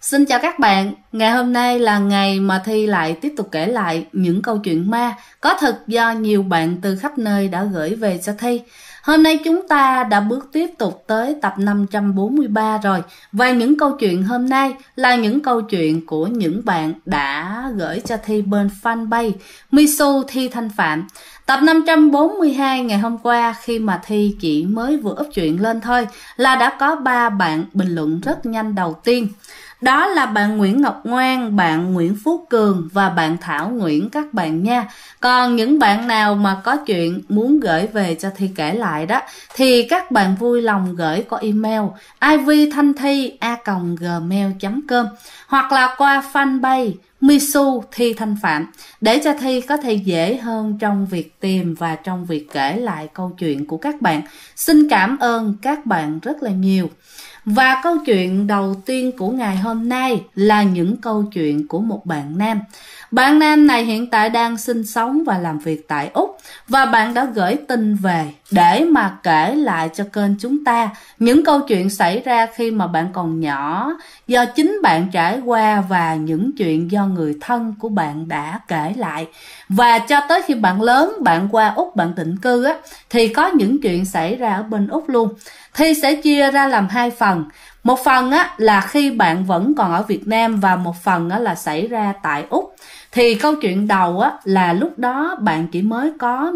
Xin chào các bạn, ngày hôm nay là ngày mà Thi lại tiếp tục kể lại những câu chuyện ma có thật do nhiều bạn từ khắp nơi đã gửi về cho Thi. Hôm nay chúng ta đã bước tiếp tục tới tập 543 rồi, và những câu chuyện hôm nay là những câu chuyện của những bạn đã gửi cho Thi bên fanpage Misu Thi Thanh Phạm. Tập 542 ngày hôm qua, khi mà Thi chỉ mới vừa up chuyện lên thôi là đã có 3 bạn bình luận rất nhanh. Đầu tiên đó là bạn Nguyễn Ngọc Ngoan, bạn Nguyễn Phú Cường và bạn Thảo Nguyễn các bạn nha. Còn những bạn nào mà có chuyện muốn gửi về cho Thi kể lại đó thì các bạn vui lòng gửi qua email ivthanthi@gmail.com hoặc là qua fanpage Misu Thi Thanh Phạm để cho Thi có thể dễ hơn trong việc tìm và trong việc kể lại câu chuyện của các bạn. Xin cảm ơn các bạn rất là nhiều. Và câu chuyện đầu tiên của ngày hôm nay là những câu chuyện của một bạn nam. Bạn nam này hiện tại đang sinh sống và làm việc tại Úc, và bạn đã gửi tin về để mà kể lại cho kênh chúng ta những câu chuyện xảy ra khi mà bạn còn nhỏ, do chính bạn trải qua, và những chuyện do người thân của bạn đã kể lại. Và cho tới khi bạn lớn, bạn qua Úc bạn định cư á, thì có những chuyện xảy ra ở bên Úc luôn. Thi sẽ chia ra làm 2 phần. Một phần á là khi bạn vẫn còn ở Việt Nam, và một phần á là xảy ra tại Úc. Thì câu chuyện đầu á là lúc đó bạn chỉ mới có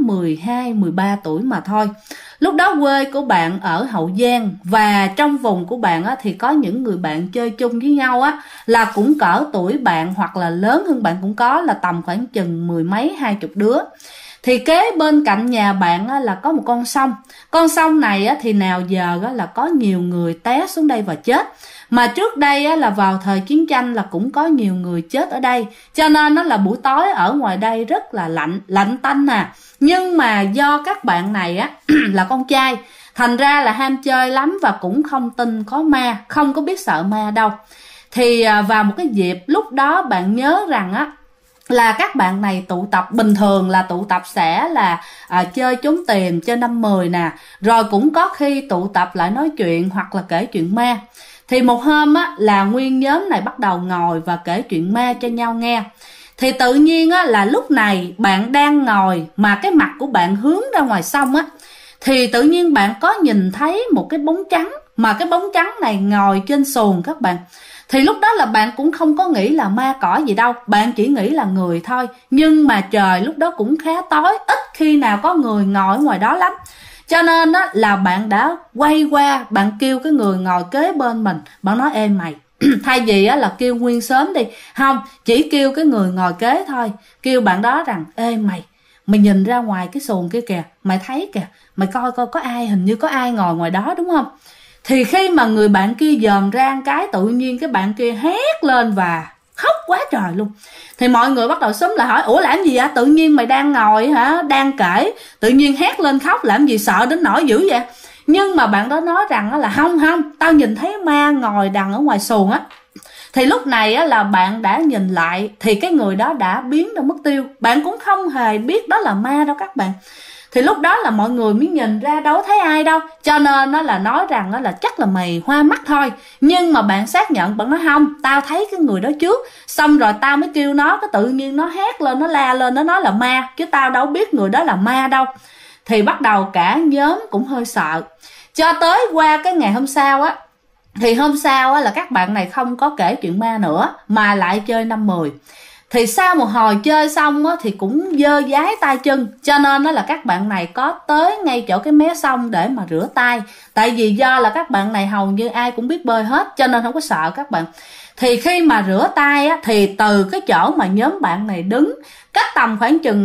12-13 tuổi mà thôi. Lúc đó quê của bạn ở Hậu Giang, và trong vùng của bạn á thì có những người bạn chơi chung với nhau á là cũng cỡ tuổi bạn hoặc là lớn hơn bạn cũng có, là tầm khoảng chừng 10 mấy 20 đứa. Thì kế bên cạnh nhà bạn á, là có một con sông. Con sông này á, thì nào giờ á, là có nhiều người té xuống đây và chết. Mà trước đây á, là vào thời chiến tranh là cũng có nhiều người chết ở đây. Cho nên nó là buổi tối ở ngoài đây rất là lạnh tanh nè. Nhưng mà do các bạn này á là con trai, thành ra là ham chơi lắm và cũng không tin có ma, không có biết sợ ma đâu. Thì vào một cái dịp lúc đó bạn nhớ rằng á là các bạn này tụ tập, bình thường là tụ tập sẽ là chơi trốn tìm, chơi 5-10 nè, rồi cũng có khi tụ tập lại nói chuyện hoặc là kể chuyện ma. Thì một hôm á là nguyên nhóm này bắt đầu ngồi và kể chuyện ma cho nhau nghe. Thì tự nhiên á là lúc này bạn đang ngồi mà cái mặt của bạn hướng ra ngoài sông á, thì tự nhiên bạn có nhìn thấy một cái bóng trắng, mà cái bóng trắng này ngồi trên xuồng các bạn. Thì lúc đó là bạn cũng không có nghĩ là ma cỏ gì đâu, bạn chỉ nghĩ là người thôi. Nhưng mà trời lúc đó cũng khá tối, ít khi nào có người ngồi ở ngoài đó lắm. Cho nên á là bạn đã quay qua, bạn kêu cái người ngồi kế bên mình, bạn nói: ê mày, thay vì á là kêu nguyên xóm đi, không, chỉ kêu cái người ngồi kế thôi. Kêu bạn đó rằng: ê mày nhìn ra ngoài cái xuồng kia kìa, mày thấy kìa, mày coi coi có ai, hình như có ai ngồi ngoài đó đúng không? Thì khi mà người bạn kia dòm ra cái, tự nhiên cái bạn kia hét lên và khóc quá trời luôn. Thì mọi người bắt đầu xúm lại hỏi: ủa làm gì vậy? Tự nhiên mày đang ngồi hả, đang kể, tự nhiên hét lên khóc làm gì, sợ đến nỗi dữ vậy? Nhưng mà bạn đó nói rằng là không, tao nhìn thấy ma ngồi đằng ở ngoài xuồng á. Thì lúc này á là bạn đã nhìn lại thì cái người đó đã biến đâu mất tiêu. Bạn cũng không hề biết đó là ma đâu các bạn. Thì lúc đó là mọi người mới nhìn ra, đâu thấy ai đâu, cho nên nó là nói rằng đó là chắc là mày hoa mắt thôi. Nhưng mà bạn xác nhận, bạn nói không, tao thấy cái người đó trước, xong rồi tao mới kêu nó, cái tự nhiên nó hét lên, nó la lên, nó nói là ma, chứ tao đâu biết người đó là ma đâu. Thì bắt đầu cả nhóm cũng hơi sợ. Cho tới qua cái ngày hôm sau á, thì hôm sau á là các bạn này không có kể chuyện ma nữa mà lại chơi 5-10. Thì sau một hồi chơi xong á thì cũng dơ dái tay chân, cho nên đó là các bạn này có tới ngay chỗ cái mé sông để mà rửa tay. Tại vì do là các bạn này hầu như ai cũng biết bơi hết, cho nên không có sợ các bạn. Thì khi mà rửa tay á thì từ cái chỗ mà nhóm bạn này đứng, cách tầm khoảng chừng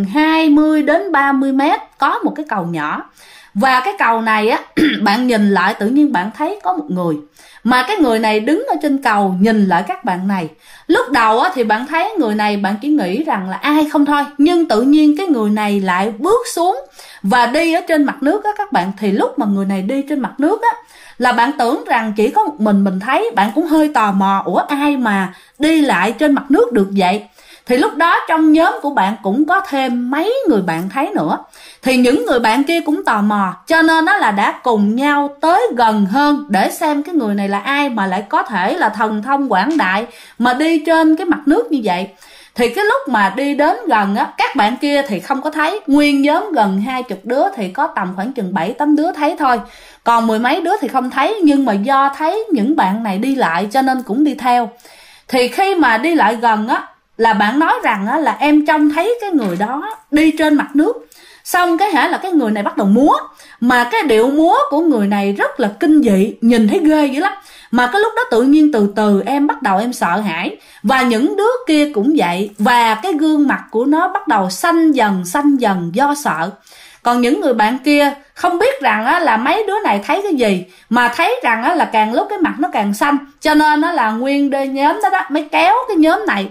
20-30 mét có một cái cầu nhỏ. Và cái cầu này á bạn nhìn lại tự nhiên bạn thấy có một người, mà cái người này đứng ở trên cầu nhìn lại các bạn này. Lúc đầu á thì bạn thấy người này, bạn chỉ nghĩ rằng là ai không thôi, nhưng tự nhiên cái người này lại bước xuống và đi ở trên mặt nước á các bạn. Thì lúc mà người này đi trên mặt nước á là bạn tưởng rằng chỉ có một mình thấy, bạn cũng hơi tò mò, ủa ai mà đi lại trên mặt nước được vậy? thì lúc đó trong nhóm của bạn cũng có thêm mấy người bạn thấy nữa. Thì những người bạn kia cũng tò mò, cho nên nó là đã cùng nhau tới gần hơn để xem cái người này là ai mà lại có thể là thần thông quảng đại mà đi trên cái mặt nước như vậy. Thì cái lúc mà đi đến gần á, các bạn kia thì không có thấy. Nguyên nhóm gần 20 đứa thì có tầm khoảng chừng 7-8 đứa thấy thôi, còn mười mấy đứa thì không thấy. Nhưng mà do thấy những bạn này đi lại cho nên cũng đi theo. Thì khi mà đi lại gần á, là bạn nói rằng á, là em trông thấy cái người đó đi trên mặt nước. Xong cái hả là cái người này bắt đầu múa, mà cái điệu múa của người này rất là kinh dị, nhìn thấy ghê dữ lắm. Mà cái lúc đó tự nhiên từ từ em bắt đầu em sợ hãi, và những đứa kia cũng vậy, và cái gương mặt của nó bắt đầu xanh dần do sợ. Còn những người bạn kia không biết rằng á, là mấy đứa này thấy cái gì, mà thấy rằng á, là càng lúc cái mặt nó càng xanh, cho nên nó là nguyên đôi nhóm đó mới kéo cái nhóm này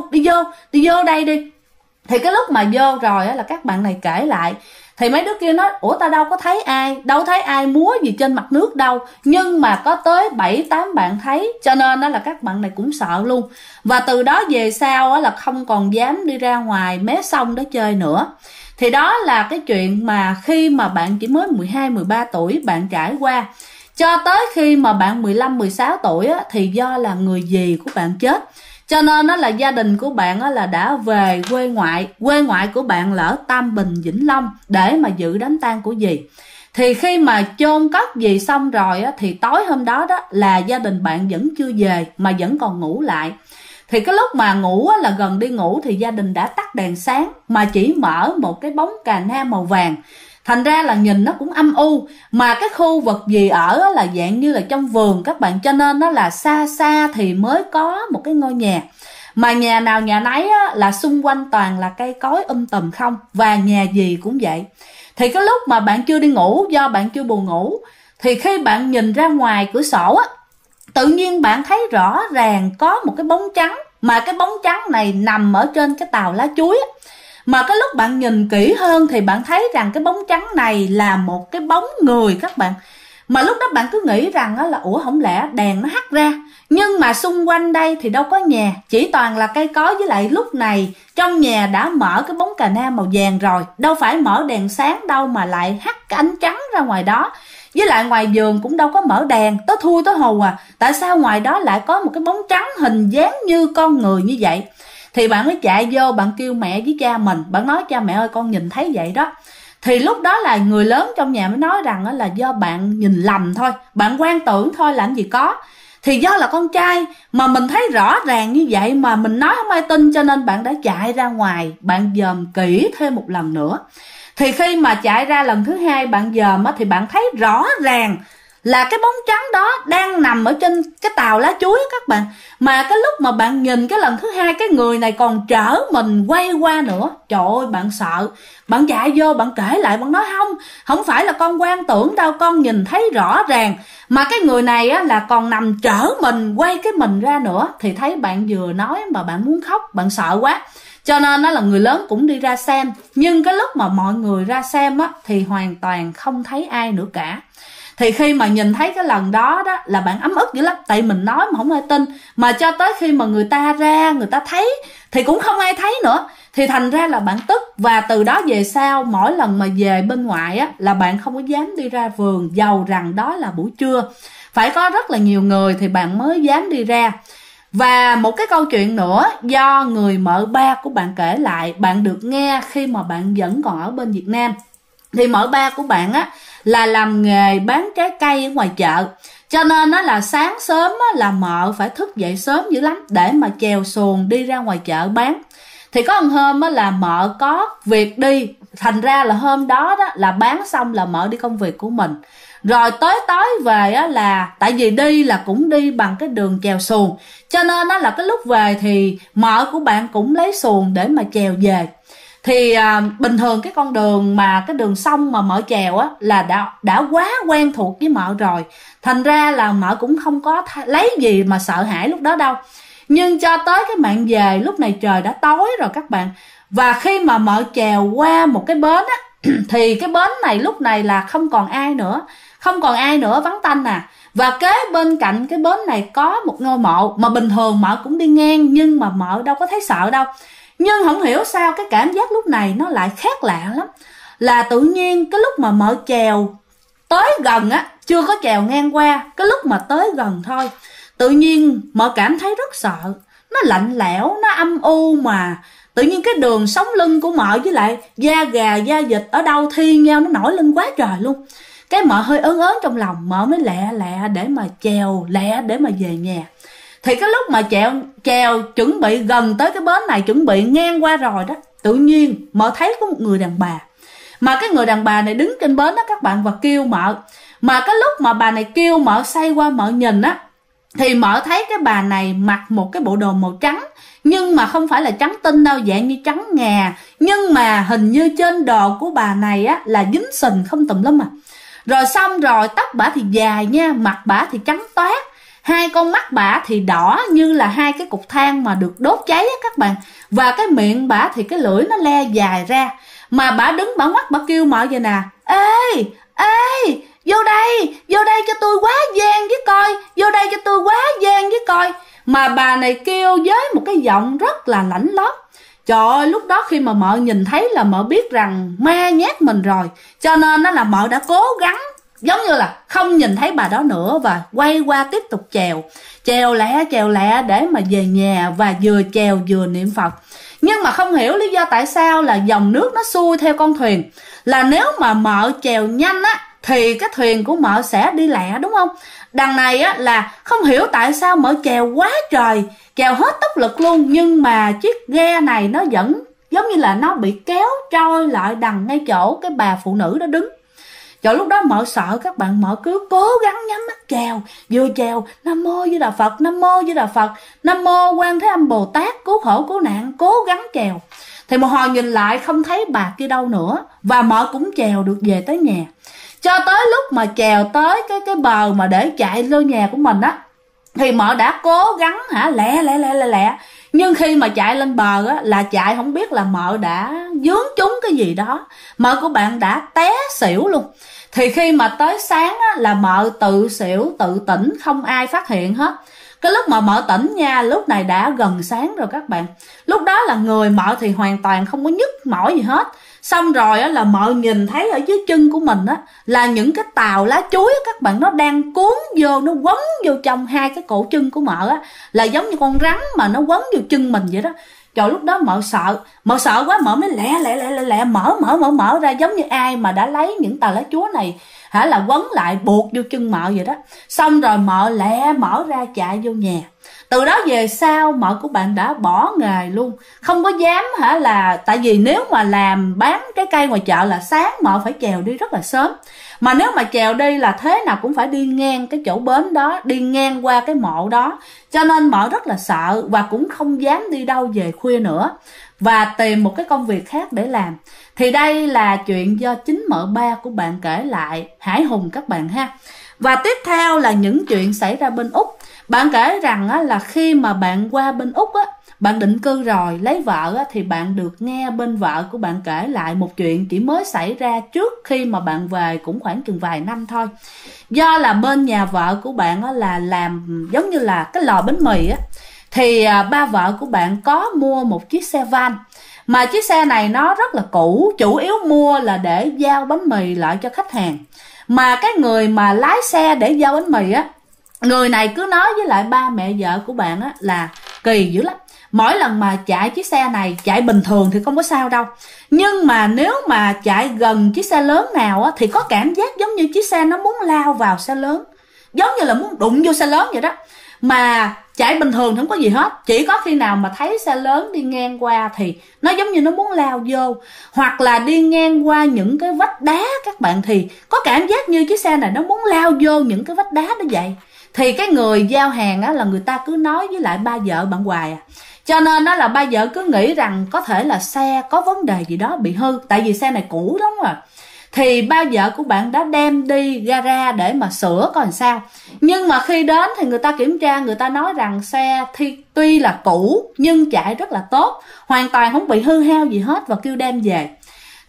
đi vô đây đi. Thì cái lúc mà vô rồi á, là các bạn này kể lại, thì mấy đứa kia nói ủa ta đâu thấy ai múa gì trên mặt nước đâu, nhưng mà có tới 7-8 bạn thấy, cho nên đó là các bạn này cũng sợ luôn. Và từ đó về sau á, là không còn dám đi ra ngoài mé sông đó chơi nữa. Thì đó là cái chuyện mà khi mà bạn chỉ mới 12-13 tuổi bạn trải qua. Cho tới khi mà bạn 15-16 tuổi á, thì do là người dì của bạn chết, cho nên đó là gia đình của bạn á, là đã về quê ngoại của bạn là ở Tam Bình, Vĩnh Long để mà dự đám tang của dì. Thì khi mà chôn cất dì xong rồi á, thì tối hôm đó đó là gia đình bạn vẫn chưa về mà vẫn còn ngủ lại. Thì cái lúc mà ngủ á, là gần đi ngủ thì gia đình đã tắt đèn sáng mà chỉ mở một cái bóng cà na màu vàng. Thành ra là nhìn nó cũng âm u, mà cái khu vực gì ở là dạng như là trong vườn các bạn, cho nên nó là xa xa thì mới có một cái ngôi nhà. Mà nhà nào nhà nấy là xung quanh toàn là cây cối tùm không, và nhà gì cũng vậy. Thì cái lúc mà bạn chưa đi ngủ, do bạn chưa buồn ngủ, thì khi bạn nhìn ra ngoài cửa sổ á, tự nhiên bạn thấy rõ ràng có một cái bóng trắng, mà cái bóng trắng này nằm ở trên cái tàu lá chuối á. Mà cái lúc bạn nhìn kỹ hơn thì bạn thấy rằng cái bóng trắng này là một cái bóng người các bạn. Mà lúc đó bạn cứ nghĩ rằng là ủa không lẽ đèn nó hắt ra. Nhưng mà xung quanh đây thì đâu có nhà, chỉ toàn là cây cối, với lại lúc này trong nhà đã mở cái bóng cà na màu vàng rồi, đâu phải mở đèn sáng đâu mà lại hắt cái ánh trắng ra ngoài đó. Với lại ngoài vườn cũng đâu có mở đèn, tối thui tối hù à, tại sao ngoài đó lại có một cái bóng trắng hình dáng như con người như vậy. Thì bạn mới chạy vô bạn kêu mẹ với cha mình, bạn nói cha mẹ ơi con nhìn thấy vậy đó. Thì lúc đó là người lớn trong nhà mới nói rằng là do bạn nhìn lầm thôi, bạn quan tưởng thôi, làm gì có. Thì do là con trai mà mình thấy rõ ràng như vậy mà mình nói không ai tin, cho nên bạn đã chạy ra ngoài, bạn dòm kỹ thêm một lần nữa. Thì khi mà chạy ra lần thứ hai bạn dòm thì bạn thấy rõ ràng là cái bóng trắng đó đang nằm ở trên cái tàu lá chuối các bạn. Mà cái lúc mà bạn nhìn cái lần thứ hai, cái người này còn chở mình quay qua nữa. Trời ơi bạn sợ, bạn chạy vô bạn kể lại, bạn nói không phải là con quan tưởng đâu, con nhìn thấy rõ ràng. Mà cái người này á, là còn nằm chở mình quay cái mình ra nữa. Thì thấy bạn vừa nói mà bạn muốn khóc, bạn sợ quá, cho nên đó là người lớn cũng đi ra xem. Nhưng cái lúc mà mọi người ra xem á, thì hoàn toàn không thấy ai nữa cả. Thì khi mà nhìn thấy cái lần đó đó là bạn ấm ức dữ lắm, tại mình nói mà không ai tin. Mà cho tới khi mà người ta ra, người ta thấy thì cũng không ai thấy nữa. Thì thành ra là bạn tức. Và từ đó về sau mỗi lần mà về bên ngoài á, là bạn không có dám đi ra vườn, dầu rằng đó là buổi trưa, phải có rất là nhiều người thì bạn mới dám đi ra. Và một cái câu chuyện nữa do người mợ ba của bạn kể lại, bạn được nghe khi mà bạn vẫn còn ở bên Việt Nam. Thì mợ ba của bạn á là làm nghề bán trái cây ở ngoài chợ, cho nên nó là sáng sớm á, là mợ phải thức dậy sớm dữ lắm để mà chèo xuồng đi ra ngoài chợ bán. Thì có một hôm á, là mợ có việc đi, thành ra là hôm đó đó là bán xong là mợ đi công việc của mình. Rồi tới tối về á, là tại vì đi là cũng đi bằng cái đường chèo xuồng, cho nên đó là cái lúc về thì mợ của bạn cũng lấy xuồng để mà chèo về. Thì bình thường cái con đường mà cái đường sông mà mợ chèo á là đã quá quen thuộc với mợ rồi, thành ra là mợ cũng không có lấy gì mà sợ hãi lúc đó đâu. Nhưng cho tới cái mạn về lúc này trời đã tối rồi các bạn, và khi mà mợ chèo qua một cái bến á thì cái bến này lúc này là không còn ai nữa, vắng tanh à. Và kế bên cạnh cái bến này có một ngôi mộ, mà bình thường mợ cũng đi ngang nhưng mà mợ đâu có thấy sợ đâu. Nhưng không hiểu sao cái cảm giác lúc này nó lại khác lạ lắm. Là tự nhiên cái lúc mà mợ chèo tới gần á, chưa có chèo ngang qua, cái lúc mà tới gần thôi, tự nhiên mợ cảm thấy rất sợ. Nó lạnh lẽo, nó âm u, mà tự nhiên cái đường sống lưng của mợ với lại da gà, da vịt ở đâu thi nhau, nó nổi lên quá trời luôn. Cái mợ hơi ớn ớn trong lòng, mợ mới lẹ để mà chèo, lẹ để mà về nhà. Thì cái lúc mà chèo chuẩn bị gần tới cái bến này, chuẩn bị ngang qua rồi đó, tự nhiên mợ thấy có một người đàn bà. Mà cái người đàn bà này đứng trên bến đó các bạn, và kêu mợ. Mà cái lúc mà bà này kêu, mợ xoay qua mợ nhìn á, thì mợ thấy cái bà này mặc một cái bộ đồ màu trắng. Nhưng mà không phải là trắng tinh đâu, dạng như trắng ngà. Nhưng mà hình như trên đồ của bà này á là dính sình không tùm lum à. Rồi xong rồi tóc bả thì dài nha, mặt bả thì trắng toát, hai con mắt bả thì đỏ như là hai cái cục than mà được đốt cháy á các bạn. Và cái miệng bả thì cái lưỡi nó le dài ra. Mà bả đứng bả ngoắt bả kêu mợ vậy nè: Ê, vô đây cho tôi quá gian với coi, vô đây cho tôi quá gian với coi. Mà bà này kêu với một cái giọng rất là lãnh lót. Trời ơi, lúc đó khi mà mợ nhìn thấy là mợ biết rằng ma nhát mình rồi. Cho nên đó là mợ đã cố gắng giống như là không nhìn thấy bà đó nữa, và quay qua tiếp tục chèo lẹ để mà về nhà, và vừa chèo vừa niệm Phật. Nhưng mà không hiểu lý do tại sao là dòng nước nó xuôi theo con thuyền. Là nếu mà mợ chèo nhanh á thì cái thuyền của mợ sẽ đi lẹ, đúng không? Đằng này á là không hiểu tại sao mợ chèo quá trời, chèo hết tốc lực luôn. Nhưng mà chiếc ghe này nó vẫn giống như là nó bị kéo trôi lại đằng ngay chỗ cái bà phụ nữ đó đứng. Trời, lúc đó mợ sợ các bạn, mợ cứ cố gắng nhắm mắt chèo, vừa chèo Nam Mô Di Đà Phật, Nam Mô Di Đà Phật, Nam Mô Quan Thế Âm Bồ Tát cứu khổ cứu nạn, cố gắng chèo. Thì một hồi nhìn lại không thấy bà kia đâu nữa, và mợ cũng chèo được về tới nhà. Cho tới lúc mà chèo tới cái bờ mà để chạy lên nhà của mình á, thì mợ đã cố gắng lẹ. Nhưng khi mà chạy lên bờ á, là chạy không biết là mợ đã vướng trúng cái gì đó, mợ của bạn đã té xỉu luôn. Thì khi mà tới sáng á, là mợ tự xỉu tự tỉnh, không ai phát hiện hết. Cái lúc mà mợ tỉnh nha, lúc này đã gần sáng rồi các bạn. Lúc đó là người mợ thì hoàn toàn không có nhức mỏi gì hết. Xong rồi á, là mợ nhìn thấy ở dưới chân của mình á, là những cái tàu lá chuối á, các bạn, nó đang cuốn vô, nó quấn vô trong hai cái cổ chân của mợ á, là giống như con rắn mà nó quấn vô chân mình vậy đó. Trời, lúc đó mợ sợ quá, mợ mới lẹ mở ra, giống như ai mà đã lấy những tàu lá chuối này là quấn lại buộc vô chân mợ vậy đó. Xong rồi mợ lẹ mở ra chạy vô nhà. Từ đó về sau mợ của bạn đã bỏ nghề luôn, không có dám là, tại vì nếu mà làm bán trái cây ngoài chợ là sáng mợ phải chèo đi rất là sớm. Mà nếu mà chèo đi là thế nào cũng phải đi ngang cái chỗ bến đó, đi ngang qua cái mộ đó. Cho nên mợ rất là sợ, và cũng không dám đi đâu về khuya nữa, và tìm một cái công việc khác để làm. Thì đây là chuyện do chính mợ ba của bạn kể lại, hãi hùng các bạn ha. Và tiếp theo là những chuyện xảy ra bên Úc. Bạn kể rằng á, là khi mà bạn qua bên Úc á, bạn định cư rồi, lấy vợ á, thì bạn được nghe bên vợ của bạn kể lại một chuyện chỉ mới xảy ra trước khi mà bạn về, cũng khoảng chừng vài năm thôi. Do là bên nhà vợ của bạn á, là làm giống như là cái lò bánh mì á, thì ba vợ của bạn có mua một chiếc xe van. Mà chiếc xe này nó rất là cũ, chủ yếu mua là để giao bánh mì lại cho khách hàng. Mà cái người mà lái xe để giao bánh mì á, người này cứ nói với lại ba mẹ vợ của bạn á là kỳ dữ lắm. Mỗi lần mà chạy chiếc xe này, chạy bình thường thì không có sao đâu, nhưng mà nếu mà chạy gần chiếc xe lớn nào á, thì có cảm giác giống như chiếc xe nó muốn lao vào xe lớn, giống như là muốn đụng vô xe lớn vậy đó. Mà chạy bình thường thì không có gì hết, chỉ có khi nào mà thấy xe lớn đi ngang qua thì nó giống như nó muốn lao vô. Hoặc là đi ngang qua những cái vách đá các bạn, thì có cảm giác như chiếc xe này nó muốn lao vô những cái vách đá đó vậy. Thì cái người giao hàng á, là người ta cứ nói với lại ba vợ bạn hoài à. Cho nên đó là ba vợ cứ nghĩ rằng có thể là xe có vấn đề gì đó bị hư, tại vì xe này cũ lắm rồi. Thì ba vợ của bạn đã đem đi gara để mà sửa coi làm sao. Nhưng mà khi đến thì người ta kiểm tra, người ta nói rằng xe tuy là cũ nhưng chạy rất là tốt, hoàn toàn không bị hư hao gì hết, và kêu đem về.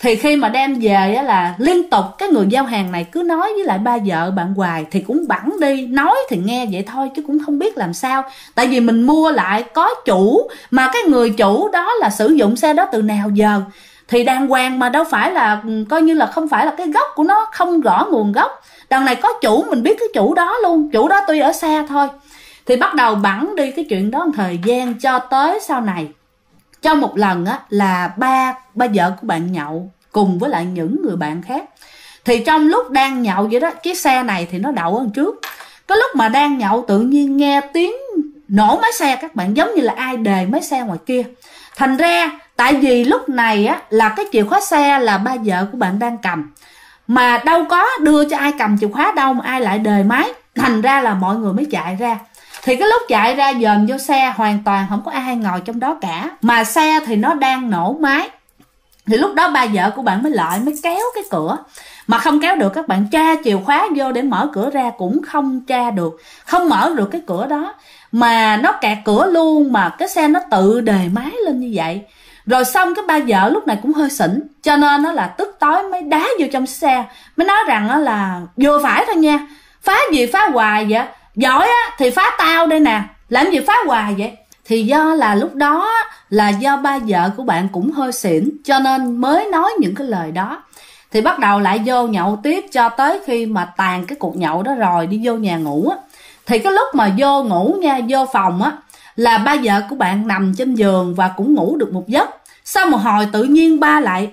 Thì khi mà đem về á, là liên tục cái người giao hàng này cứ nói với lại ba vợ bạn hoài, thì cũng bẵng đi, nói thì nghe vậy thôi chứ cũng không biết làm sao. Tại vì mình mua lại có chủ, mà cái người chủ đó là sử dụng xe đó từ nào giờ thì đàng hoàng, mà đâu phải là coi như là không phải là cái gốc của nó không rõ nguồn gốc. Đằng này có chủ, mình biết cái chủ đó luôn, chủ đó tuy ở xa thôi. Thì bắt đầu bẵng đi cái chuyện đó một thời gian, cho tới sau này trong một lần á, là ba vợ của bạn nhậu cùng với lại những người bạn khác. Thì trong lúc đang nhậu vậy đó, chiếc xe này thì nó đậu ở trước. Cái lúc mà đang nhậu tự nhiên nghe tiếng nổ máy xe các bạn, giống như là ai đề máy xe ngoài kia. Thành ra tại vì lúc này á, là cái chìa khóa xe là ba vợ của bạn đang cầm, mà đâu có đưa cho ai cầm chìa khóa đâu mà ai lại đề máy. Thành ra là mọi người mới chạy ra. Thì cái lúc chạy ra dòm vô xe, hoàn toàn không có ai ngồi trong đó cả, mà xe thì nó đang nổ máy. Thì lúc đó ba vợ của bạn mới lại mới kéo cái cửa, mà không kéo được các bạn. Tra chìa khóa vô để mở cửa ra cũng không tra được, không mở được cái cửa đó, mà nó kẹt cửa luôn, mà cái xe nó tự đề máy lên như vậy. Rồi xong cái ba vợ lúc này cũng hơi xỉn, cho nên nó là tức tối mới đá vô trong xe, mới nói rằng là vừa phải thôi nha, phá gì phá hoài vậy, giỏi á thì phá tao đây nè, làm gì phá hoài vậy. Thì do là lúc đó là do ba vợ của bạn cũng hơi xỉn, cho nên mới nói những cái lời đó. Thì bắt đầu lại vô nhậu tiếp, cho tới khi mà tàn cái cuộc nhậu đó rồi đi vô nhà ngủ á. Thì cái lúc mà vô ngủ nha, vô phòng á, là ba vợ của bạn nằm trên giường và cũng ngủ được một giấc. Sau một hồi tự nhiên ba lại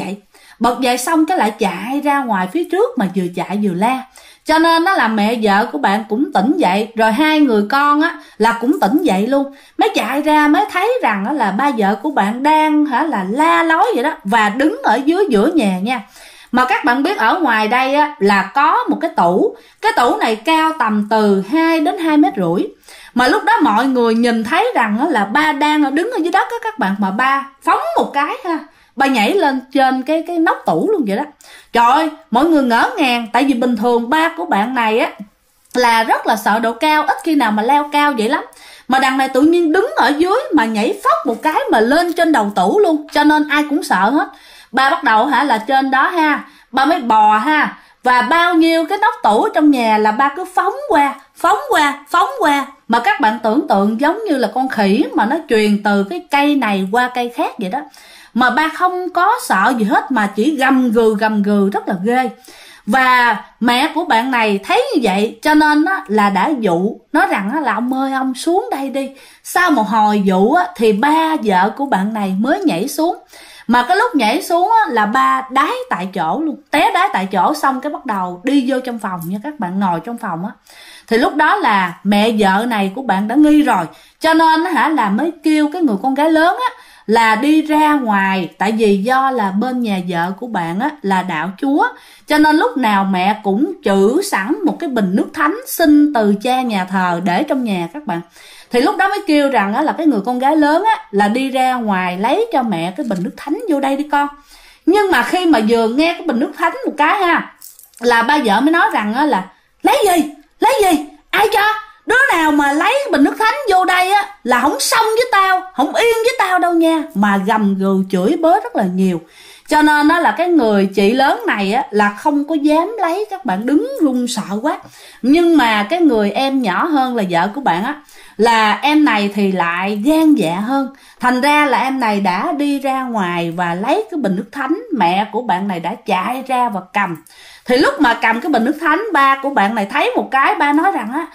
bật dậy xong cái lại chạy ra ngoài phía trước, mà vừa chạy vừa la. Cho nên nó là mẹ vợ của bạn cũng tỉnh dậy, rồi hai người con á là cũng tỉnh dậy luôn, mới chạy ra mới thấy rằng á là ba vợ của bạn đang là la lối vậy đó, và đứng ở dưới giữa nhà nha. Mà các bạn biết ở ngoài đây á là có một cái tủ, cái tủ này cao tầm từ 2 đến 2,5 mét. Mà lúc đó mọi người nhìn thấy rằng á là ba đang đứng ở dưới đất á các bạn, mà ba phóng một cái ha, ba nhảy lên trên cái nóc tủ luôn vậy đó. Trời ơi, mọi người ngỡ ngàng, tại vì bình thường ba của bạn này á là rất là sợ độ cao, ít khi nào mà leo cao vậy lắm. Mà đằng này tự nhiên đứng ở dưới mà nhảy phóc một cái mà lên trên đầu tủ luôn, cho nên ai cũng sợ hết. Ba bắt đầu là trên đó ha, ba mới bò ha, và bao nhiêu cái nóc tủ trong nhà là ba cứ phóng qua. Mà các bạn tưởng tượng giống như là con khỉ mà nó truyền từ cái cây này qua cây khác vậy đó. Mà ba không có sợ gì hết, mà chỉ gầm gừ rất là ghê. Và mẹ của bạn này thấy như vậy, cho nên là đã dụ nói rằng là ông ơi, ông xuống đây đi. Sau một hồi dụ thì ba vợ của bạn này mới nhảy xuống. Mà cái lúc nhảy xuống là ba đái tại chỗ luôn, té đái tại chỗ, xong cái bắt đầu đi vô trong phòng nha các bạn, ngồi trong phòng á. Thì lúc đó là mẹ vợ này của bạn đã nghi rồi, cho nên là mới kêu cái người con gái lớn á là đi ra ngoài. Tại vì do là bên nhà vợ của bạn á là đạo chúa, cho nên lúc nào mẹ cũng trữ sẵn một cái bình nước thánh xin từ cha nhà thờ để trong nhà các bạn. Thì lúc đó mới kêu rằng á là cái người con gái lớn á là đi ra ngoài lấy cho mẹ cái bình nước thánh, vô đây đi con. Nhưng mà khi mà vừa nghe cái bình nước thánh một cái ha, là ba vợ mới nói rằng á là lấy gì, ai cho, đứa nào mà lấy bình nước thánh vô đây á là không xong với tao, không yên với tao đâu nha. Mà gầm gừ chửi bới rất là nhiều. Cho nên là cái người chị lớn này á là không có dám lấy, các bạn đứng run sợ quá. Nhưng mà cái người em nhỏ hơn là vợ của bạn á, là em này thì lại gan dạ hơn. Thành ra là em này đã đi ra ngoài và lấy cái bình nước thánh, mẹ của bạn này đã chạy ra và cầm. Thì lúc mà cầm cái bình nước thánh, ba của bạn này thấy một cái, ba nói rằng á,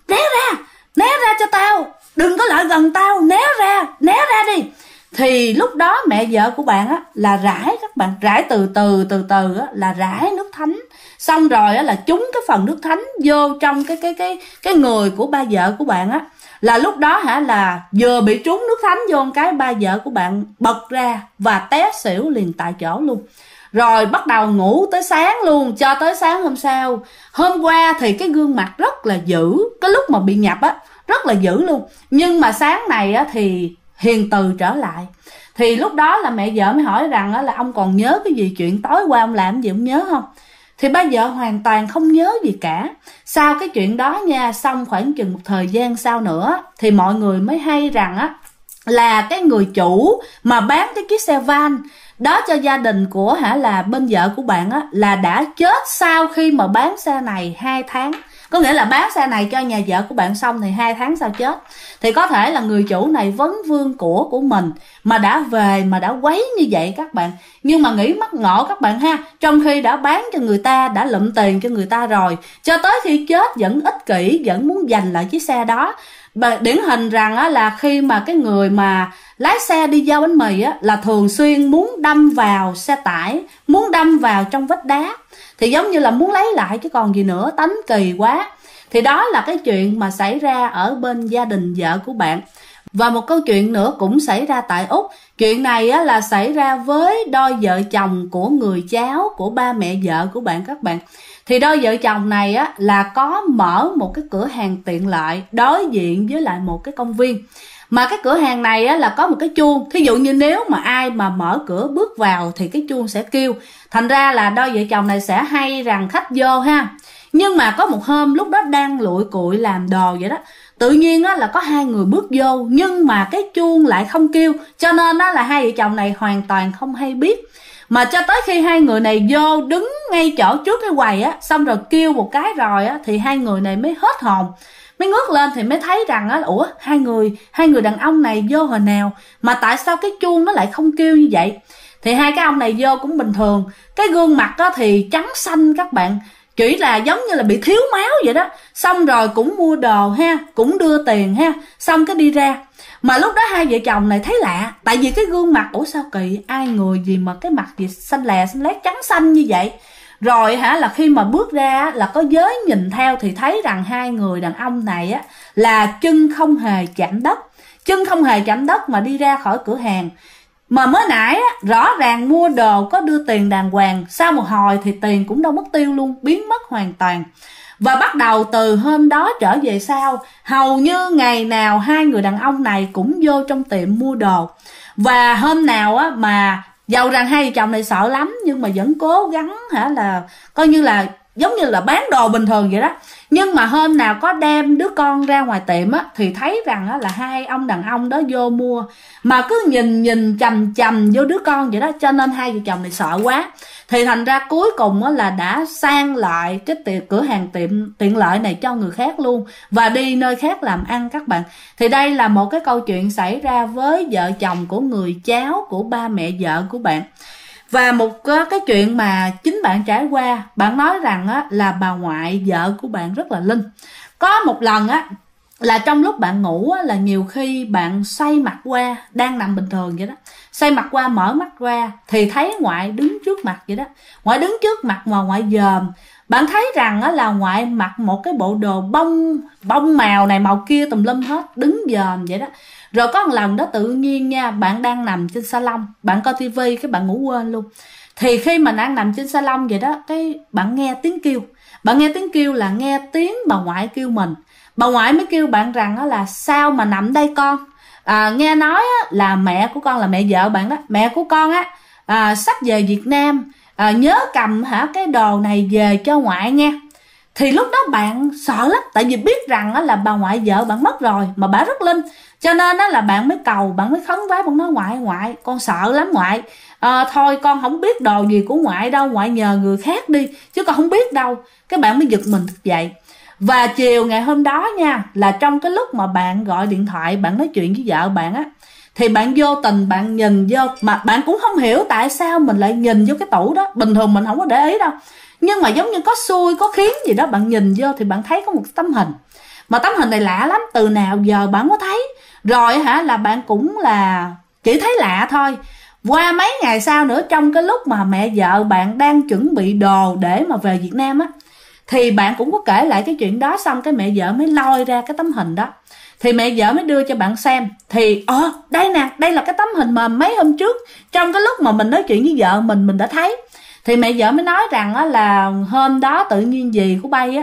né ra cho tao, đừng có lại gần tao, né ra đi. Thì lúc đó mẹ vợ của bạn á là rải, các bạn rải từ từ á, là rải nước thánh, xong rồi á là trúng cái phần nước thánh vô trong cái người của ba vợ của bạn á. Là lúc đó là vừa bị trúng nước thánh vô một cái, ba vợ của bạn bật ra và té xỉu liền tại chỗ luôn. Rồi bắt đầu ngủ tới sáng luôn, cho tới sáng hôm sau. Hôm qua thì cái gương mặt rất là dữ, cái lúc mà bị nhập á rất là dữ luôn, nhưng mà sáng này á thì hiền từ trở lại. Thì lúc đó là mẹ vợ mới hỏi rằng á là ông còn nhớ cái gì, chuyện tối qua ông làm gì ông nhớ không? Thì ba vợ hoàn toàn không nhớ gì cả. Sau cái chuyện đó nha, xong khoảng chừng một thời gian sau nữa thì mọi người mới hay rằng á là cái người chủ mà bán cái chiếc xe van đó cho gia đình của là bên vợ của bạn á, là đã chết sau khi mà bán xe này 2 tháng. Có nghĩa là bán xe này cho nhà vợ của bạn xong thì 2 tháng sau chết. Thì có thể là người chủ này vấn vương của mình mà đã về mà đã quấy như vậy các bạn. Nhưng mà nghĩ mắc ngộ các bạn ha, trong khi đã bán cho người ta, đã lụm tiền cho người ta rồi, cho tới khi chết vẫn ích kỷ, vẫn muốn giành lại chiếc xe đó. Điển hình rằng á, là khi mà cái người mà lái xe đi giao bánh mì á, là thường xuyên muốn đâm vào xe tải, muốn đâm vào trong vách đá, thì giống như là muốn lấy lại chứ còn gì nữa, tánh kỳ quá. Thì đó là cái chuyện mà xảy ra ở bên gia đình vợ của bạn. Và một câu chuyện nữa cũng xảy ra tại Úc. Chuyện này á, là xảy ra với đôi vợ chồng của người cháu của ba mẹ vợ của bạn các bạn. Thì đôi vợ chồng này á, là có mở một cái cửa hàng tiện lợi đối diện với lại một cái công viên. Mà cái cửa hàng này á, là có một cái chuông. Thí dụ như nếu mà ai mà mở cửa bước vào thì cái chuông sẽ kêu. Thành ra là đôi vợ chồng này sẽ hay rằng khách vô ha. Nhưng mà có một hôm lúc đó đang lụi cụi làm đồ vậy đó, tự nhiên á, là có 2 người bước vô, nhưng mà cái chuông lại không kêu. Cho nên á, là 2 vợ chồng này hoàn toàn không hay biết. Mà cho tới khi 2 người này vô đứng ngay chỗ trước cái quầy á, xong rồi kêu một cái rồi á, thì 2 người này mới hết hồn, mới ngước lên thì mới thấy rằng á, ủa hai người đàn ông này vô hồi nào mà tại sao cái chuông nó lại không kêu như vậy. Thì 2 cái ông này vô cũng bình thường, cái gương mặt á thì trắng xanh các bạn, chỉ là giống như là bị thiếu máu vậy đó. Xong rồi cũng mua đồ ha, cũng đưa tiền ha, xong cái đi ra. Mà lúc đó 2 vợ chồng này thấy lạ, tại vì cái gương mặt, ủa sao kỳ, ai người gì mà cái mặt gì xanh lè xanh lét trắng xanh như vậy. Rồi là khi mà bước ra là có giới nhìn theo thì thấy rằng 2 người đàn ông này á là chân không hề chạm đất. Chân không hề chạm đất mà đi ra khỏi cửa hàng. Mà mới nãy á, rõ ràng mua đồ có đưa tiền đàng hoàng, sau một hồi thì tiền cũng đâu mất tiêu luôn, biến mất hoàn toàn. Và bắt đầu từ hôm đó trở về sau, hầu như ngày nào 2 người đàn ông này cũng vô trong tiệm mua đồ. Và hôm nào á mà dầu rằng 2 vợ chồng này sợ lắm nhưng mà vẫn cố gắng là coi như là giống như là bán đồ bình thường vậy đó. Nhưng mà hôm nào có đem đứa con ra ngoài tiệm á thì thấy rằng á, là 2 ông đàn ông đó vô mua mà cứ nhìn chằm chằm vô đứa con vậy đó, cho nên 2 vợ chồng này sợ quá. Thì thành ra cuối cùng á, là đã sang lại cái cửa hàng tiện lợi này cho người khác luôn và đi nơi khác làm ăn các bạn. Thì đây là một cái câu chuyện xảy ra với vợ chồng của người cháu của ba mẹ vợ của bạn. Và một cái chuyện mà chính bạn trải qua, bạn nói rằng á, là bà ngoại vợ của bạn rất là linh. Có một lần á, là trong lúc bạn ngủ á, là nhiều khi bạn xoay mặt qua, đang nằm bình thường vậy đó, xoay mặt qua mở mắt ra thì thấy ngoại đứng trước mặt vậy đó. Ngoại đứng trước mặt mà ngoại dòm. Bạn thấy rằng á, là ngoại mặc một cái bộ đồ bông màu này màu kia tùm lum hết, đứng dòm vậy đó. Rồi có một lần đó tự nhiên nha, bạn đang nằm trên salon, bạn coi tivi cái bạn ngủ quên luôn. Thì khi mà đang nằm trên salon vậy đó, cái bạn nghe tiếng kêu. Bạn nghe tiếng kêu là nghe tiếng bà ngoại kêu mình. Bà ngoại mới kêu bạn rằng là sao mà nằm đây con. Nghe nói là mẹ của con, là mẹ vợ bạn đó, mẹ của con sắp về Việt Nam, nhớ cầm cái đồ này về cho ngoại nha. Thì lúc đó bạn sợ lắm, tại vì biết rằng là bà ngoại vợ bạn mất rồi mà bà rất linh. Cho nên là bạn mới cầu, bạn mới khấn vái, bạn nói ngoại con sợ lắm ngoại, thôi con không biết đồ gì của ngoại đâu, ngoại nhờ người khác đi chứ con không biết đâu. Cái bạn mới giật mình thức dậy. Và chiều ngày hôm đó nha, là trong cái lúc mà bạn gọi điện thoại, bạn nói chuyện với vợ bạn á, thì bạn vô tình bạn nhìn vô, mà bạn cũng không hiểu tại sao mình lại nhìn vô cái tủ đó. Bình thường mình không có để ý đâu, nhưng mà giống như có xui có khiến gì đó, bạn nhìn vô thì bạn thấy có một tấm hình. Mà tấm hình này lạ lắm, từ nào giờ bạn có thấy. Rồi là bạn cũng là chỉ thấy lạ thôi. Qua mấy ngày sau nữa, trong cái lúc mà mẹ vợ bạn đang chuẩn bị đồ để mà về Việt Nam á, thì bạn cũng có kể lại cái chuyện đó, xong cái mẹ vợ mới lôi ra cái tấm hình đó. Thì mẹ vợ mới đưa cho bạn xem. Thì đây nè, đây là cái tấm hình mà mấy hôm trước trong cái lúc mà mình nói chuyện với vợ mình đã thấy. Thì mẹ vợ mới nói rằng là hôm đó tự nhiên dì của bay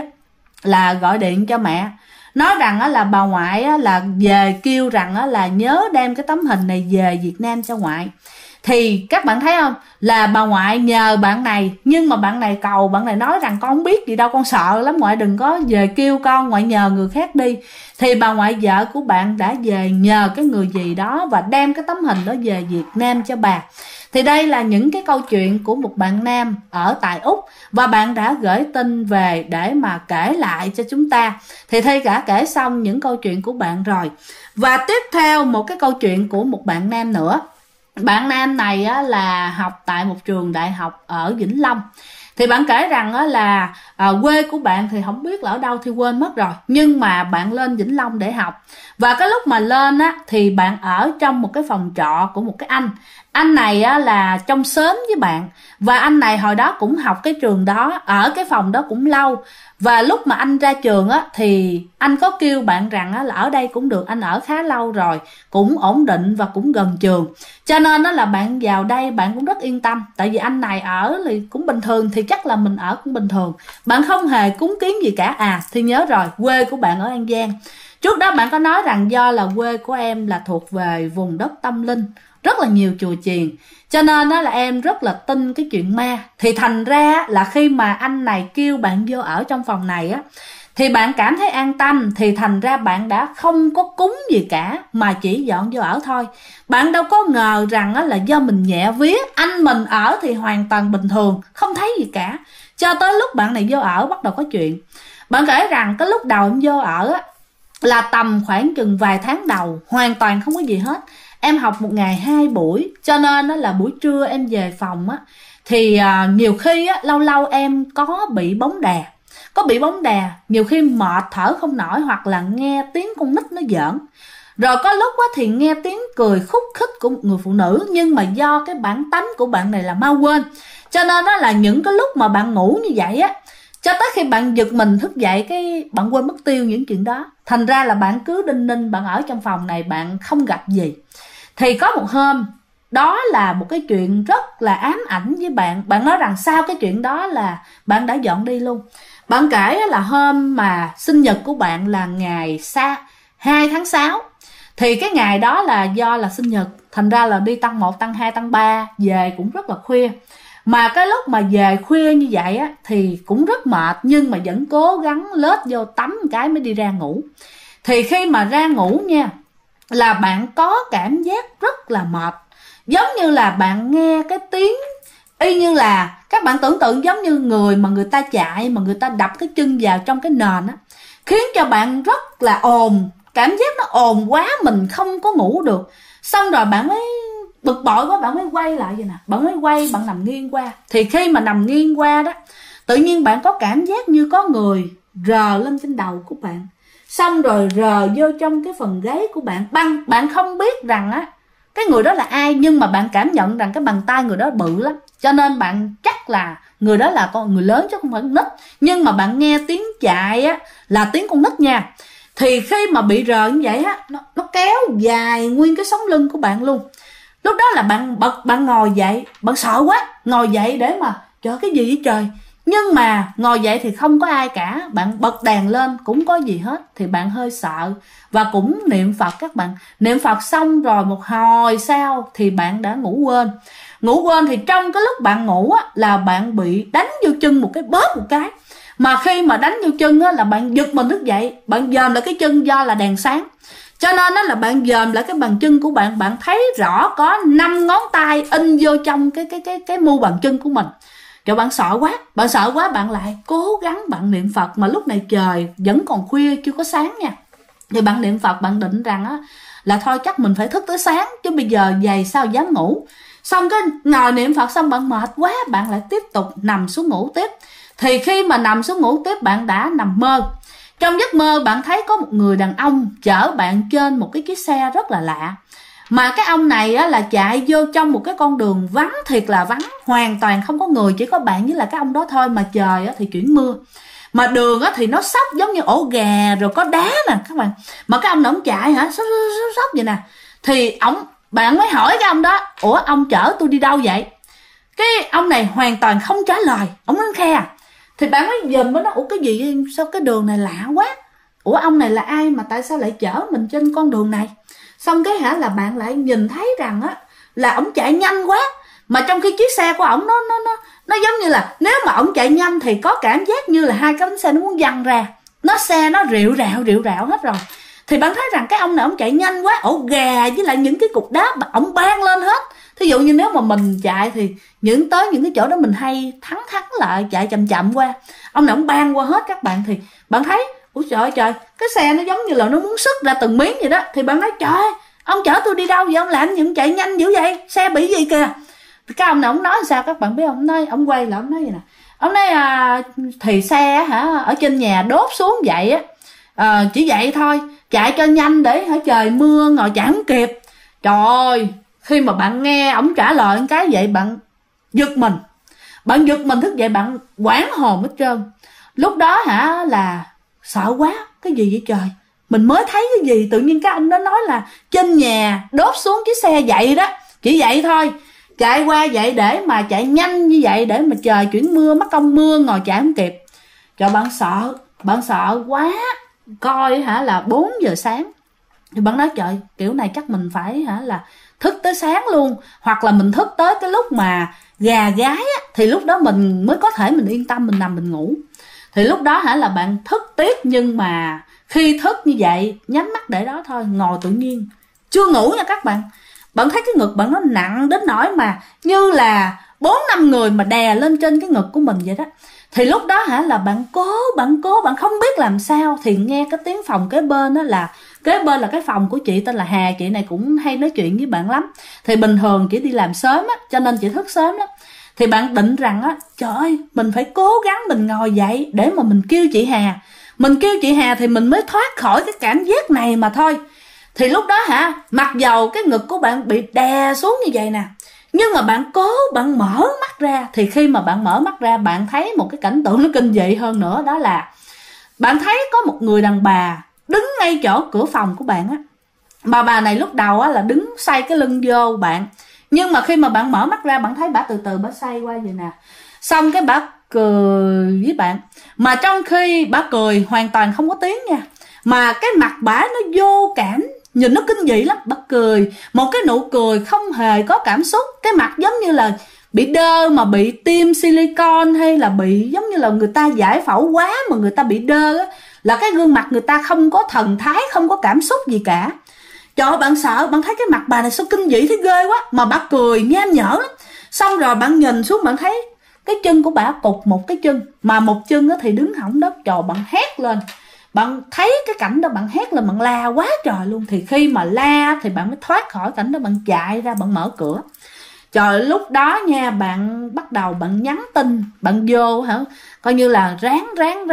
là gọi điện cho mẹ, nói rằng là bà ngoại là về kêu rằng là nhớ đem cái tấm hình này về Việt Nam cho ngoại. Thì các bạn thấy không, là bà ngoại nhờ bạn này, nhưng mà bạn này cầu, bạn này nói rằng con không biết gì đâu, con sợ lắm ngoại, đừng có về kêu con, ngoại nhờ người khác đi. Thì bà ngoại vợ của bạn đã về nhờ cái người gì đó và đem cái tấm hình đó về Việt Nam cho bà. Thì đây là những cái câu chuyện của một bạn nam ở tại Úc, và bạn đã gửi tin về để mà kể lại cho chúng ta. Thì Thi đã kể xong những câu chuyện của bạn rồi. Và tiếp theo một cái câu chuyện của một bạn nam nữa. Bạn nam này á, là học tại một trường đại học ở Vĩnh Long. Thì bạn kể rằng á, là quê của bạn thì không biết là ở đâu thì quên mất rồi, nhưng mà bạn lên Vĩnh Long để học. Và cái lúc mà lên á, thì bạn ở trong một cái phòng trọ của một cái anh này á, là trong xóm với bạn. Và anh này hồi đó cũng học cái trường đó, ở cái phòng đó cũng lâu. Và lúc mà anh ra trường á, thì anh có kêu bạn rằng á, là ở đây cũng được, anh ở khá lâu rồi, cũng ổn định và cũng gần trường. Cho nên đó là bạn vào đây bạn cũng rất yên tâm. Tại vì anh này ở thì cũng bình thường, thì chắc là mình ở cũng bình thường. Bạn không hề cúng kiến gì cả. Thì nhớ rồi, quê của bạn ở An Giang. Trước đó bạn có nói rằng do là quê của em là thuộc về vùng đất tâm linh, rất là nhiều chùa chiền, cho nên đó là em rất là tin cái chuyện ma. Thì thành ra là khi mà anh này kêu bạn vô ở trong phòng này á, thì bạn cảm thấy an tâm. Thì thành ra bạn đã không có cúng gì cả, mà chỉ dọn vô ở thôi. Bạn đâu có ngờ rằng á, là do mình nhẹ vía. Anh mình ở thì hoàn toàn bình thường, không thấy gì cả. Cho tới lúc bạn này vô ở bắt đầu có chuyện. Bạn kể rằng cái lúc đầu em vô ở á, là tầm khoảng chừng vài tháng đầu hoàn toàn không có gì hết. Em học một ngày 2 buổi, cho nên đó là buổi trưa em về phòng á, thì nhiều khi á, lâu lâu em có bị bóng đè. Nhiều khi mệt thở không nổi, hoặc là nghe tiếng con nít nó giỡn. Rồi có lúc á, thì nghe tiếng cười khúc khích của một người phụ nữ. Nhưng mà do cái bản tánh của bạn này là mau quên, cho nên đó là những cái lúc mà bạn ngủ như vậy á, cho tới khi bạn giật mình thức dậy cái bạn quên mất tiêu những chuyện đó. Thành ra là bạn cứ đinh ninh, bạn ở trong phòng này bạn không gặp gì. Thì có một hôm, đó là một cái chuyện rất là ám ảnh với bạn. Bạn nói rằng sau cái chuyện đó là bạn đã dọn đi luôn. Bạn kể là hôm mà sinh nhật của bạn là ngày 2 tháng 6. Thì cái ngày đó là do là sinh nhật, thành ra là đi tăng 1, tăng 2, tăng 3, về cũng rất là khuya. Mà cái lúc mà về khuya như vậy á, thì cũng rất mệt, nhưng mà vẫn cố gắng lết vô tắm một cái mới đi ra ngủ. Thì khi mà ra ngủ nha, là bạn có cảm giác rất là mệt. Giống như là bạn nghe cái tiếng, y như là các bạn tưởng tượng giống như người mà người ta chạy, mà người ta đập cái chân vào trong cái nền á, khiến cho bạn rất là ồn. Cảm giác nó ồn quá, mình không có ngủ được. Xong rồi bạn mới bực bội quá, bạn mới quay lại vậy nè. Bạn mới quay, bạn nằm nghiêng qua. Thì khi mà nằm nghiêng qua đó, tự nhiên bạn có cảm giác như có người rờ lên trên đầu của bạn, xong rồi rờ vô trong cái phần gáy của bạn. Bạn không biết rằng á cái người đó là ai, nhưng mà bạn cảm nhận rằng cái bàn tay người đó bự lắm, cho nên bạn chắc là người đó là con người lớn chứ không phải con nít. Nhưng mà bạn nghe tiếng chạy á là tiếng con nít nha. Thì khi mà bị rờ như vậy á, nó kéo dài nguyên cái sống lưng của bạn luôn. Lúc đó là bạn ngồi dậy, bạn sợ quá, ngồi dậy để mà trời cái gì vậy trời. Nhưng mà ngồi dậy thì không có ai cả. Bạn bật đèn lên cũng có gì hết. Thì bạn hơi sợ và cũng niệm Phật. Các bạn niệm Phật xong rồi một hồi sau thì bạn đã ngủ quên. Ngủ quên thì trong cái lúc bạn ngủ á, là bạn bị đánh vô chân một cái, bóp một cái. Mà khi mà đánh vô chân á, là bạn giật mình thức dậy. Bạn dòm lại cái chân, do là đèn sáng, cho nên đó là bạn dòm lại cái bàn chân của bạn. Bạn thấy rõ có 5 ngón tay in vô trong cái mu bàn chân của mình. Trời, bạn sợ quá, bạn lại cố gắng bạn niệm Phật. Mà lúc này trời vẫn còn khuya, chưa có sáng nha. Thì bạn niệm Phật, bạn định rằng á là thôi chắc mình phải thức tới sáng, chứ bây giờ dày sao dám ngủ. Xong cái ngồi niệm Phật xong bạn mệt quá, bạn lại tiếp tục nằm xuống ngủ tiếp. Thì khi mà nằm xuống ngủ tiếp, bạn đã nằm mơ. Trong giấc mơ bạn thấy có một người đàn ông chở bạn trên một cái chiếc xe rất là lạ. Mà cái ông này á, là chạy vô trong một cái con đường vắng, thiệt là vắng, hoàn toàn không có người, chỉ có bạn với là cái ông đó thôi. Mà trời á, thì chuyển mưa, mà đường á, thì nó sóc giống như ổ gà, rồi có đá nè các bạn. Mà cái ông này ông chạy hả, sóc vậy nè. Thì bạn mới hỏi cái ông đó, ủa ông chở tôi đi đâu vậy? Cái ông này hoàn toàn không trả lời, ông nói khe. Thì bạn mới dùm với nó, ủa cái gì, sao cái đường này lạ quá, ủa ông này là ai mà tại sao lại chở mình trên con đường này? Xong cái là bạn lại nhìn thấy rằng á là ổng chạy nhanh quá. Mà trong khi chiếc xe của ổng nó giống như là, nếu mà ổng chạy nhanh thì có cảm giác như là hai cái bánh xe nó muốn văng ra, xe nó rệu rạo hết rồi. Thì bạn thấy rằng cái ông này ổng chạy nhanh quá, ổ gà với lại những cái cục đá ổng ban lên hết. Thí dụ như nếu mà mình chạy thì tới những cái chỗ đó mình hay thắng lại, chạy chậm chậm qua. Ông này ông ban qua hết các bạn, thì bạn thấy ủa trời cái xe nó giống như là nó muốn sức ra từng miếng vậy đó. Thì bạn nói trời ơi, ông chở tôi đi đâu vậy, ông làm gì ông chạy nhanh dữ vậy, xe bị gì kìa. Thì cái ông này ông nói sao các bạn biết không? Ông quay lại ông nói vậy nè, ông nói thì xe ở trên nhà đốt xuống vậy á, chỉ vậy thôi, chạy cho nhanh để trời mưa ngồi chạy không kịp. Trời ơi, khi mà bạn nghe ổng trả lời cái vậy bạn giật mình thức dậy, bạn hoảng hồn hết trơn. Lúc đó là sợ quá, cái gì vậy trời, mình mới thấy cái gì, tự nhiên cái ông đó nói là trên nhà đốt xuống chiếc xe vậy đó, chỉ vậy thôi, chạy qua vậy để mà chạy nhanh như vậy để mà trời chuyển mưa, mắc công mưa ngồi chạy không kịp. Trời, bạn sợ quá. Coi là 4 giờ sáng thì bạn nói trời, kiểu này chắc mình phải là thức tới sáng luôn, hoặc là mình thức tới cái lúc mà gà gái á, thì lúc đó mình mới có thể mình yên tâm mình nằm mình ngủ. Thì lúc đó là bạn thức tiếp, nhưng mà khi thức như vậy nhắm mắt để đó thôi, ngồi tự nhiên chưa ngủ nha các bạn. Bạn thấy cái ngực bạn nó nặng đến nỗi mà như là 4-5 người mà đè lên trên cái ngực của mình vậy đó. Thì lúc đó là bạn cố, bạn không biết làm sao. Thì nghe cái tiếng phòng kế bên đó, là kế bên là cái phòng của chị tên là Hà. Chị này cũng hay nói chuyện với bạn lắm. Thì bình thường chị đi làm sớm á, cho nên chị thức sớm lắm. Thì bạn định rằng á, trời ơi, mình phải cố gắng mình ngồi dậy để mà mình kêu chị Hà. Mình kêu chị Hà thì mình mới thoát khỏi cái cảm giác này mà thôi. Thì lúc đó mặc dầu cái ngực của bạn bị đè xuống như vậy nè, nhưng mà bạn cố, bạn mở mắt ra. Thì khi mà bạn mở mắt ra, bạn thấy một cái cảnh tượng nó kinh dị hơn nữa. Đó là bạn thấy có một người đàn bà đứng ngay chỗ cửa phòng của bạn á. Mà bà này lúc đầu là đứng xoay cái lưng vô bạn, nhưng mà khi mà bạn mở mắt ra, bạn thấy bà từ từ bà xoay qua vậy nè. Xong cái bà cười với bạn, mà trong khi bà cười hoàn toàn không có tiếng nha, mà cái mặt bà nó vô cảm, nhìn nó kinh dị lắm. Bà cười một cái nụ cười không hề có cảm xúc, cái mặt giống như là bị đơ, mà bị tiêm silicon, hay là bị giống như là người ta giải phẫu quá mà người ta bị đơ á, là cái gương mặt người ta không có thần thái, không có cảm xúc gì cả. Trời ơi, bạn sợ, bạn thấy cái mặt bà này sao kinh dị thế, ghê quá. Mà bà cười nham nhở lắm. Xong rồi bạn nhìn xuống, bạn thấy cái chân của bà cụt một cái chân, mà một chân thì đứng hỏng đất. Trời, bạn hét lên. Bạn thấy cái cảnh đó, bạn hét lên, bạn la quá trời luôn. Thì khi mà la thì bạn mới thoát khỏi cảnh đó, bạn chạy ra, bạn mở cửa. Trời, lúc đó nha, bạn bắt đầu bạn nhắn tin, bạn vô coi như là ráng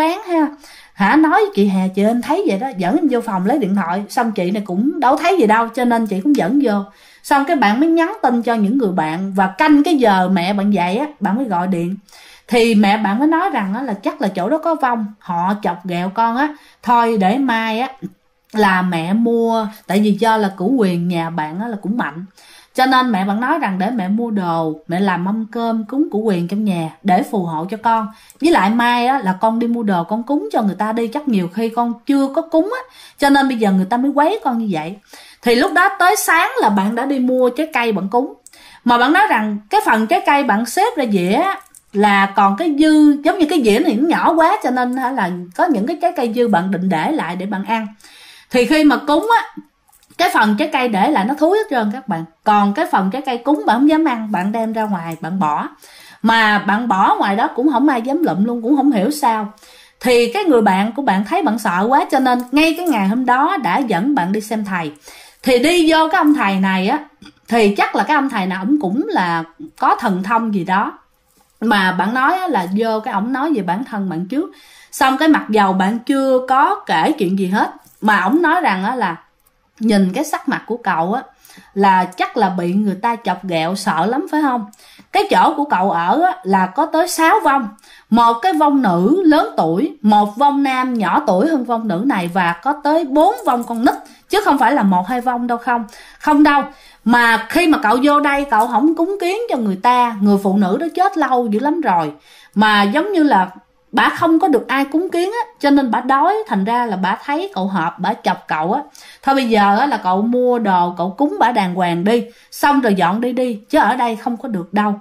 nói với chị Hà, chị anh thấy vậy đó, dẫn em vô phòng lấy điện thoại. Xong chị này cũng đâu thấy gì đâu, cho nên chị cũng dẫn vô. Xong cái bạn mới nhắn tin cho những người bạn, và canh cái giờ mẹ bạn dậy á, bạn mới gọi điện. Thì mẹ bạn mới nói rằng là chắc là chỗ đó có vong, họ chọc ghẹo con á, thôi để mai á là mẹ mua. Tại vì do là cửu quyền nhà bạn á là cũng mạnh, cho nên mẹ bạn nói rằng để mẹ mua đồ, mẹ làm mâm cơm cúng cửu quyền trong nhà để phù hộ cho con. Với lại mai á là con đi mua đồ, con cúng cho người ta đi, chắc nhiều khi con chưa có cúng á, cho nên bây giờ người ta mới quấy con như vậy. Thì lúc đó tới sáng là bạn đã đi mua trái cây bạn cúng. Mà bạn nói rằng cái phần trái cây bạn xếp ra dĩa là còn cái dư, giống như cái dĩa này nó nhỏ quá, cho nên là có những cái trái cây dư bạn định để lại để bạn ăn. Thì khi mà cúng á, cái phần trái cây để lại nó thúi hết trơn các bạn. Còn cái phần trái cây cúng bạn không dám ăn, bạn đem ra ngoài bạn bỏ. Mà bạn bỏ ngoài đó cũng không ai dám lụm luôn, cũng không hiểu sao. Thì cái người bạn của bạn thấy bạn sợ quá, cho nên ngay cái ngày hôm đó đã dẫn bạn đi xem thầy. Thì đi vô cái ông thầy này á, thì chắc là cái ông thầy nào ổng cũng là có thần thông gì đó. Mà bạn nói á, là vô cái ổng nói về bản thân bạn trước. Xong cái mặc dầu bạn chưa có kể chuyện gì hết, mà ổng nói rằng á là nhìn cái sắc mặt của cậu á là chắc là bị người ta chọc ghẹo, sợ lắm phải không? Cái chỗ của cậu ở á là có tới 6 vong. Một cái vong nữ lớn tuổi, một vong nam nhỏ tuổi hơn vong nữ này, và có tới 4 vong con nít, chứ không phải là 1-2 vong đâu. Không đâu. Mà khi mà cậu vô đây, cậu không cúng kiến cho người ta. Người phụ nữ đó chết lâu dữ lắm rồi, mà giống như là bà không có được ai cúng kiến á, cho nên bà đói, thành ra là bà thấy cậu hợp, bà chọc cậu á. Thôi bây giờ á là cậu mua đồ, cậu cúng bà đàng hoàng đi, xong rồi dọn đi, chứ ở đây không có được đâu.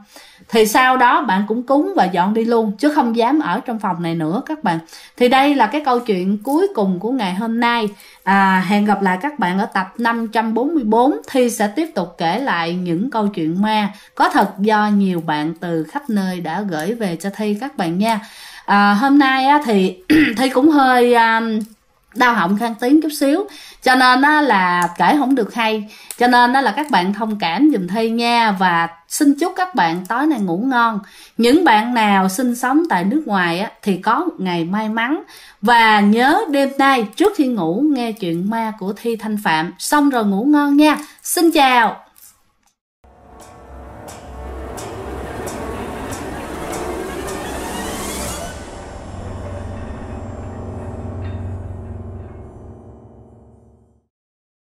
thì sau đó bạn cũng cúng và dọn đi luôn, chứ không dám ở trong phòng này nữa các bạn. Thì đây là cái câu chuyện cuối cùng của ngày hôm nay. Hẹn gặp lại các bạn ở tập 544. Thi sẽ tiếp tục kể lại những câu chuyện ma có thật do nhiều bạn từ khắp nơi đã gửi về cho Thi các bạn nha. Hôm nay thì Thi cũng hơi đau họng khan tiếng chút xíu, cho nên là kể không được hay, cho nên là các bạn thông cảm giùm Thi nha. Và xin chúc các bạn tối nay ngủ ngon. Những bạn nào sinh sống tại nước ngoài thì có một ngày may mắn, và nhớ đêm nay trước khi ngủ nghe chuyện ma của Thi Thanh Phạm xong rồi ngủ ngon nha. Xin chào.